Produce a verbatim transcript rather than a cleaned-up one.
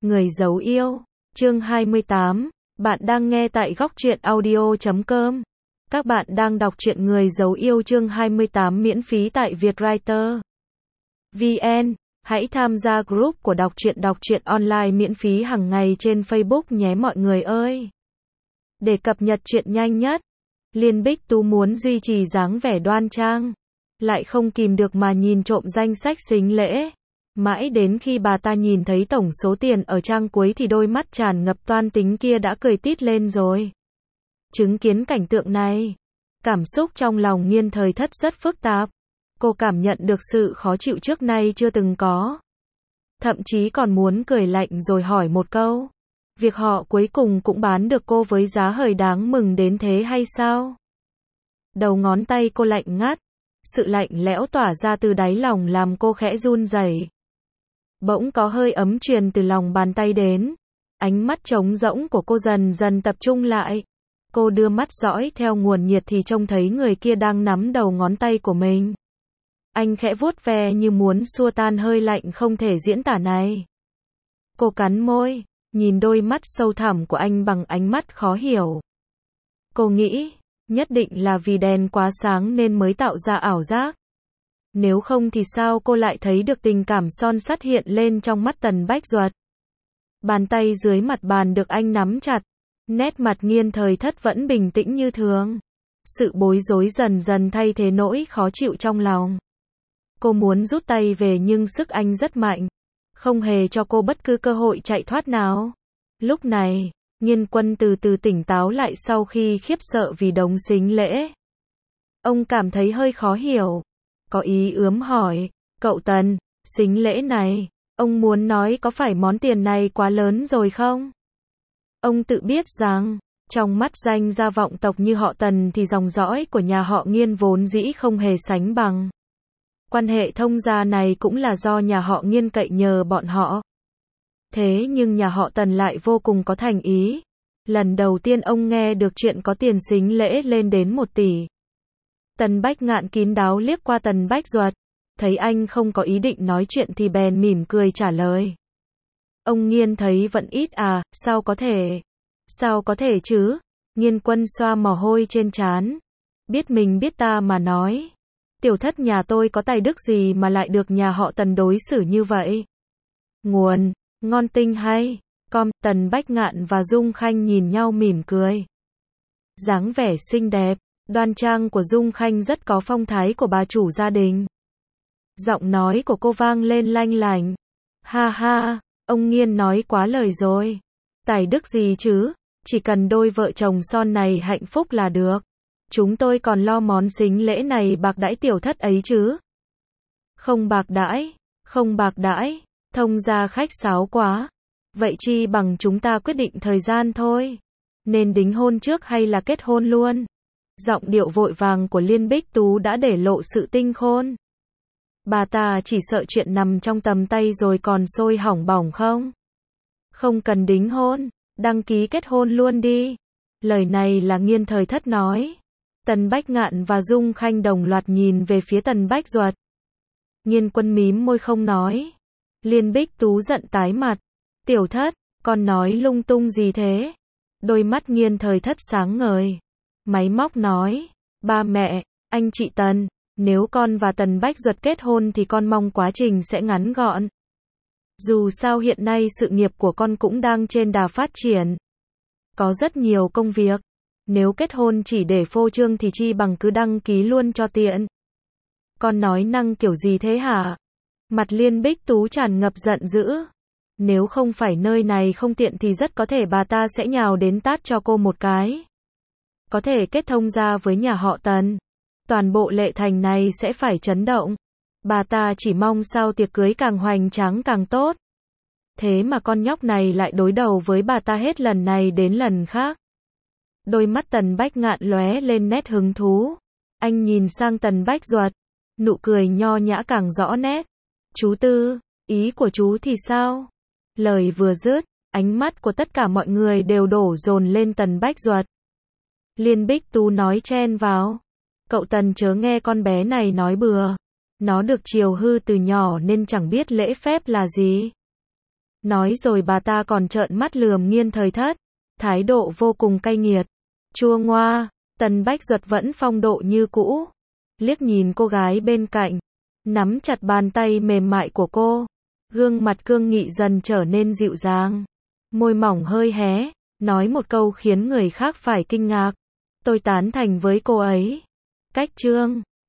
Người giấu yêu, chương hai mươi tám, bạn đang nghe tại góc truyện audio chấm com. Các bạn đang đọc truyện Người giấu yêu chương hai mươi tám miễn phí tại Vietwriter. vê en, hãy tham gia group của đọc truyện đọc truyện online miễn phí hàng ngày trên Facebook nhé mọi người ơi. Để cập nhật truyện nhanh nhất, Liên Bích Tú muốn duy trì dáng vẻ đoan trang, lại không kìm được mà nhìn trộm danh sách sính lễ. Mãi đến khi bà ta nhìn thấy tổng số tiền ở trang cuối thì đôi mắt tràn ngập toan tính kia đã cười tít lên rồi. Chứng kiến cảnh tượng này, cảm xúc trong lòng Nghiên Thời Thất rất phức tạp. Cô cảm nhận được sự khó chịu trước nay chưa từng có. Thậm chí còn muốn cười lạnh rồi hỏi một câu. Việc họ cuối cùng cũng bán được cô với giá hời đáng mừng đến thế hay sao? Đầu ngón tay cô lạnh ngắt. Sự lạnh lẽo tỏa ra từ đáy lòng làm cô khẽ run rẩy. Bỗng có hơi ấm truyền từ lòng bàn tay đến. Ánh mắt trống rỗng của cô dần dần tập trung lại. Cô đưa mắt dõi theo nguồn nhiệt thì trông thấy người kia đang nắm đầu ngón tay của mình. Anh khẽ vuốt ve như muốn xua tan hơi lạnh không thể diễn tả này. Cô cắn môi, nhìn đôi mắt sâu thẳm của anh bằng ánh mắt khó hiểu. Cô nghĩ, nhất định là vì đèn quá sáng nên mới tạo ra ảo giác. Nếu không thì sao cô lại thấy được tình cảm son sắt hiện lên trong mắt Tần Bách Duật. Bàn tay dưới mặt bàn được anh nắm chặt. Nét mặt Nghiên Thời Thất vẫn bình tĩnh như thường. Sự bối rối dần dần thay thế nỗi khó chịu trong lòng. Cô muốn rút tay về nhưng sức anh rất mạnh. Không hề cho cô bất cứ cơ hội chạy thoát nào. Lúc này, Nghiên Quân từ từ tỉnh táo lại sau khi khiếp sợ vì đống sính lễ. Ông cảm thấy hơi khó hiểu. Có ý ướm hỏi, cậu Tần, sính lễ này, ông muốn nói có phải món tiền này quá lớn rồi không? Ông tự biết rằng, trong mắt danh gia vọng tộc như họ Tần thì dòng dõi của nhà họ Nghiên vốn dĩ không hề sánh bằng. Quan hệ thông gia này cũng là do nhà họ Nghiên cậy nhờ bọn họ. Thế nhưng nhà họ Tần lại vô cùng có thành ý. Lần đầu tiên ông nghe được chuyện có tiền sính lễ lên đến một tỷ. Tần Bách Ngạn kín đáo liếc qua Tần Bách Duật, thấy anh không có ý định nói chuyện thì bèn mỉm cười trả lời. Ông Nghiên thấy vẫn ít à, sao có thể? Sao có thể chứ? Nghiên Quân xoa mồ hôi trên trán. Biết mình biết ta mà nói. Tiểu thất nhà tôi có tài đức gì mà lại được nhà họ Tần đối xử như vậy? Nguồn, ngon tinh hay. Com, Tần Bách Ngạn và Dung Khanh nhìn nhau mỉm cười. Dáng vẻ xinh đẹp, đoan trang của Dung Khanh rất có phong thái của bà chủ gia đình. Giọng nói của cô vang lên lanh lành. Ha ha, ông Nghiên nói quá lời rồi. Tài đức gì chứ, chỉ cần đôi vợ chồng son này hạnh phúc là được. Chúng tôi còn lo món sính lễ này bạc đãi tiểu thất ấy chứ. Không bạc đãi, không bạc đãi, thông gia khách sáo quá. Vậy chi bằng chúng ta quyết định thời gian thôi. Nên đính hôn trước hay là kết hôn luôn? Giọng điệu vội vàng của Liên Bích Tú đã để lộ sự tinh khôn. Bà ta chỉ sợ chuyện nằm trong tầm tay rồi còn sôi hỏng bỏng không? Không cần đính hôn, đăng ký kết hôn luôn đi. Lời này là Nghiên Thời Thất nói. Tần Bách Ngạn và Dung Khanh đồng loạt nhìn về phía Tần Bách Duật. Nghiên Quân mím môi không nói. Liên Bích Tú giận tái mặt. Tiểu thất, con nói lung tung gì thế? Đôi mắt Nghiên Thời Thất sáng ngời. Máy móc nói. Ba mẹ, anh chị Tần, nếu con và Tần Bách Duật kết hôn thì con mong quá trình sẽ ngắn gọn. Dù sao hiện nay sự nghiệp của con cũng đang trên đà phát triển. Có rất nhiều công việc. Nếu kết hôn chỉ để phô trương thì chi bằng cứ đăng ký luôn cho tiện. Con nói năng kiểu gì thế hả? Mặt Liên Bích Tú tràn ngập giận dữ. Nếu không phải nơi này không tiện thì rất có thể bà ta sẽ nhào đến tát cho cô một cái. Có thể kết thông gia với nhà họ Tần. Toàn bộ Lệ Thành này sẽ phải chấn động. Bà ta chỉ mong sao tiệc cưới càng hoành tráng càng tốt. Thế mà con nhóc này lại đối đầu với bà ta hết lần này đến lần khác. Đôi mắt Tần Bách Ngạn lóe lên nét hứng thú. Anh nhìn sang Tần Bách Duật. Nụ cười nho nhã càng rõ nét. Chú Tư, ý của chú thì sao? Lời vừa dứt, ánh mắt của tất cả mọi người đều đổ dồn lên Tần Bách Duật. Liên Bích Tú nói chen vào. Cậu Tần chớ nghe con bé này nói bừa. Nó được chiều hư từ nhỏ nên chẳng biết lễ phép là gì. Nói rồi bà ta còn trợn mắt lườm Nghiên Thời Thất, thái độ vô cùng cay nghiệt. Chua ngoa, Tần Bách Duật vẫn phong độ như cũ, liếc nhìn cô gái bên cạnh, nắm chặt bàn tay mềm mại của cô, gương mặt cương nghị dần trở nên dịu dàng, môi mỏng hơi hé, nói một câu khiến người khác phải kinh ngạc. Tôi tán thành với cô ấy. Cách chương